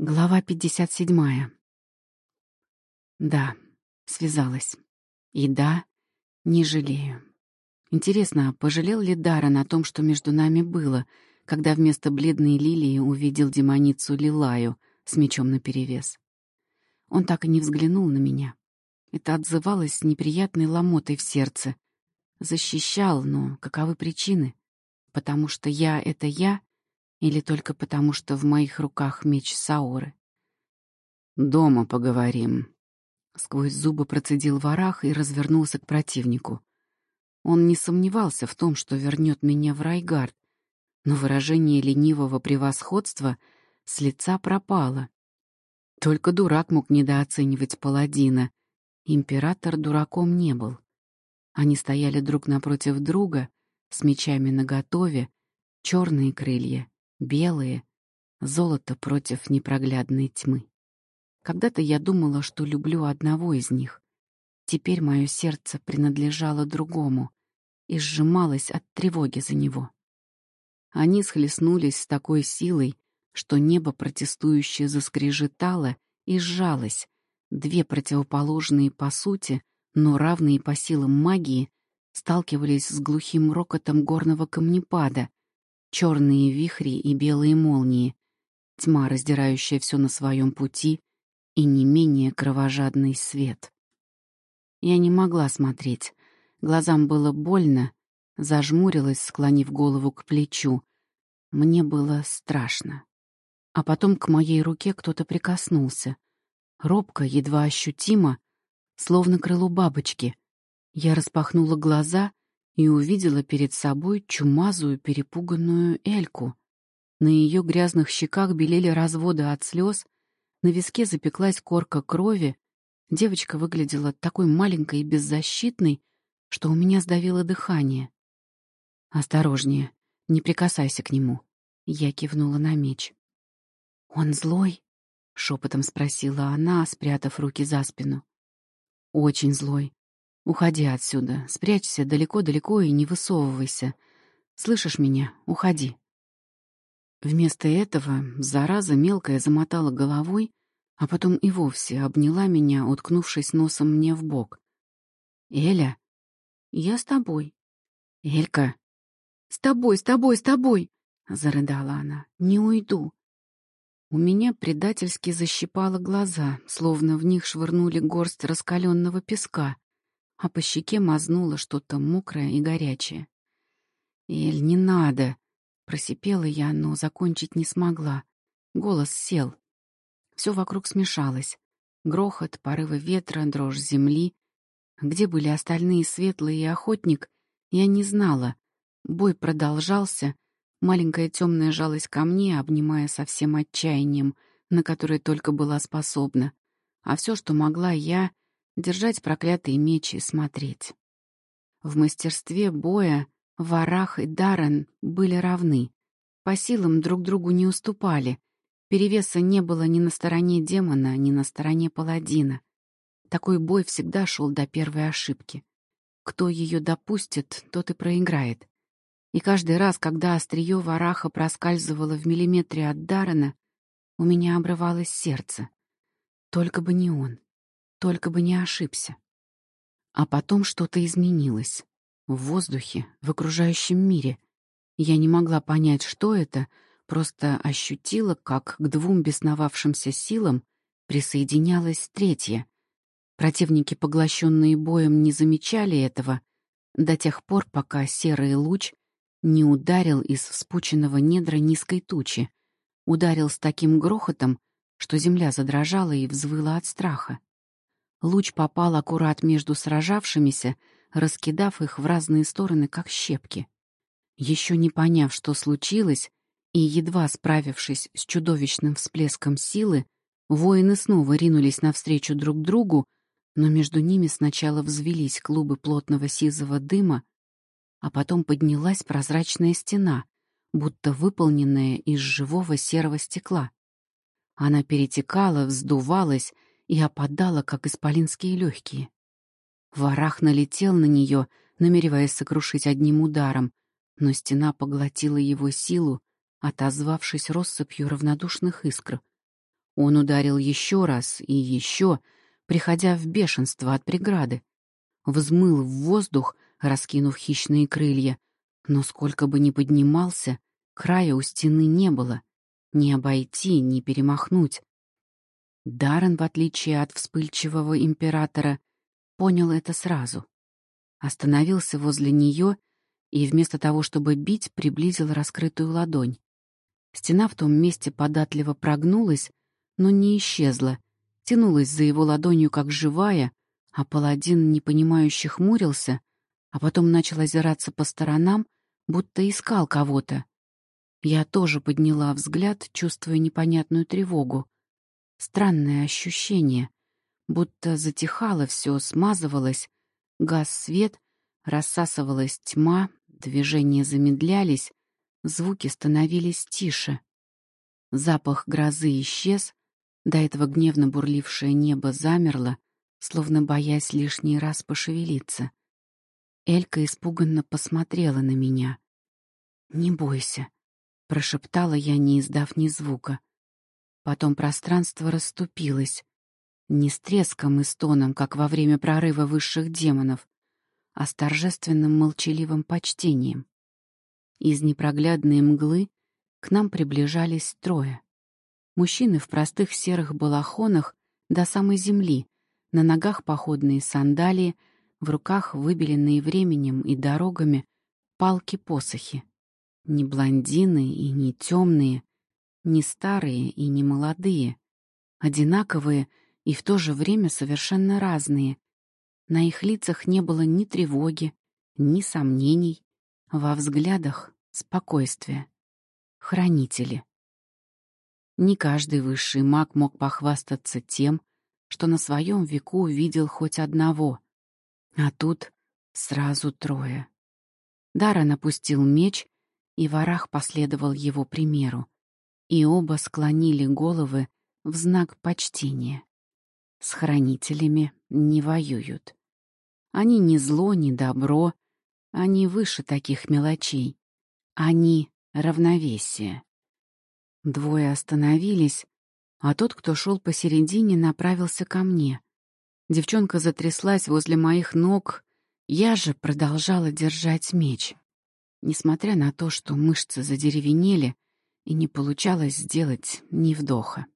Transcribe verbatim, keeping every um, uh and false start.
Глава пятьдесят седьмая. Да, связалась. И да, не жалею. Интересно, а пожалел ли Даррен о том, что между нами было, когда вместо бледной лилии увидел демоницу Лилаю с мечом наперевес? Он так и не взглянул на меня. Это отзывалось неприятной ломотой в сердце. Защищал, но каковы причины? Потому что я — это я, или только потому, что в моих руках меч Саоры? «Дома поговорим», — сквозь зубы процедил Варах и развернулся к противнику. Он не сомневался в том, что вернет меня в Райгард, но выражение ленивого превосходства с лица пропало. Только дурак мог недооценивать паладина. Император дураком не был. Они стояли друг напротив друга, с мечами наготове, черные крылья, белые, золото против непроглядной тьмы. Когда-то я думала, что люблю одного из них. Теперь мое сердце принадлежало другому и сжималось от тревоги за него. Они схлестнулись с такой силой, что небо протестующе заскрежетало и сжалось. Две противоположные по сути, но равные по силам магии, сталкивались с глухим рокотом горного камнепада, черные вихри и белые молнии, тьма, раздирающая все на своем пути, и не менее кровожадный свет. Я не могла смотреть. Глазам было больно, зажмурилась, склонив голову к плечу. Мне было страшно. А потом к моей руке кто-то прикоснулся. Робко, едва ощутимо, словно крыло бабочки. Я распахнула глаза и увидела перед собой чумазую перепуганную Эльку. На ее грязных щеках белели разводы от слез, на виске запеклась корка крови. Девочка выглядела такой маленькой и беззащитной, что у меня сдавило дыхание. «Осторожнее, не прикасайся к нему», — я кивнула на меч. «Он злой?» — шепотом спросила она, спрятав руки за спину. «Очень злой. Уходи отсюда, спрячься далеко-далеко и не высовывайся. Слышишь меня? Уходи». Вместо этого зараза мелкая замотала головой, а потом и вовсе обняла меня, уткнувшись носом мне в бок. «Эля?» «Я с тобой». «Элька?» «С тобой, с тобой, с тобой!» — зарыдала она. «Не уйду». У меня предательски защипало глаза, словно в них швырнули горсть раскаленного песка, а по щеке мазнуло что-то мокрое и горячее. «Эль, не надо!» — просипела я, но закончить не смогла. Голос сел. Все вокруг смешалось. Грохот, порывы ветра, дрожь земли. Где были остальные Светлый и Охотник, я не знала. Бой продолжался. Маленькая темная жалась ко мне, обнимая со всем отчаянием, на которое только была способна. А все, что могла я, держать проклятый меч и смотреть. В мастерстве боя Варах и Даррен были равны. По силам друг другу не уступали. Перевеса не было ни на стороне демона, ни на стороне паладина. Такой бой всегда шел до первой ошибки. Кто ее допустит, тот и проиграет. И каждый раз, когда острие Вараха проскальзывало в миллиметре от Даррена, у меня обрывалось сердце. Только бы не он, только бы не ошибся. А потом что-то изменилось. В воздухе, в окружающем мире. Я не могла понять, что это, просто ощутила, как к двум бесновавшимся силам присоединялась третья. Противники, поглощенные боем, не замечали этого до тех пор, пока серый луч не ударил из вспученного недра низкой тучи, ударил с таким грохотом, что земля задрожала и взвыла от страха. Луч попал аккурат между сражавшимися, раскидав их в разные стороны, как щепки. Еще не поняв, что случилось, и едва справившись с чудовищным всплеском силы, воины снова ринулись навстречу друг другу, но между ними сначала взвились клубы плотного сизого дыма, а потом поднялась прозрачная стена, будто выполненная из живого серого стекла. Она перетекала, вздувалась и опадала, как исполинские легкие. Варах налетел на нее, намереваясь сокрушить одним ударом, но стена поглотила его силу, отозвавшись россыпью равнодушных искр. Он ударил еще раз и еще, приходя в бешенство от преграды. Взмыл в воздух, раскинув хищные крылья, но сколько бы ни поднимался, края у стены не было. Ни обойти, ни перемахнуть. Даррен, в отличие от вспыльчивого императора, понял это сразу. Остановился возле нее и вместо того, чтобы бить, приблизил раскрытую ладонь. Стена в том месте податливо прогнулась, но не исчезла, тянулась за его ладонью как живая, а паладин непонимающе хмурился, а потом начал озираться по сторонам, будто искал кого-то. Я тоже подняла взгляд, чувствуя непонятную тревогу. Странное ощущение, будто затихало все, смазывалось, гас свет, рассасывалась тьма, движения замедлялись, звуки становились тише. Запах грозы исчез, до этого гневно бурлившее небо замерло, словно боясь лишний раз пошевелиться. Элька испуганно посмотрела на меня. «Не бойся», — прошептала я, не издав ни звука. Потом пространство расступилось, не с треском и стоном, как во время прорыва высших демонов, а с торжественным молчаливым почтением. Из непроглядной мглы к нам приближались трое. Мужчины в простых серых балахонах до самой земли, на ногах походные сандалии, в руках выбеленные временем и дорогами палки-посохи. Не блондины и не темные, не старые и не молодые, одинаковые и в то же время совершенно разные. На их лицах не было ни тревоги, ни сомнений, во взглядах — спокойствие. Хранители. Не каждый высший маг мог похвастаться тем, что на своем веку увидел хоть одного, а тут сразу трое. Даррен опустил меч, и Варах последовал его примеру, и оба склонили головы в знак почтения. С хранителями не воюют. Они не зло, не добро, они выше таких мелочей. Они — равновесие. Двое остановились, а тот, кто шел посередине, направился ко мне. Девчонка затряслась возле моих ног, я же продолжала держать меч. Несмотря на то, что мышцы задеревенели, и не получалось сделать ни вдоха.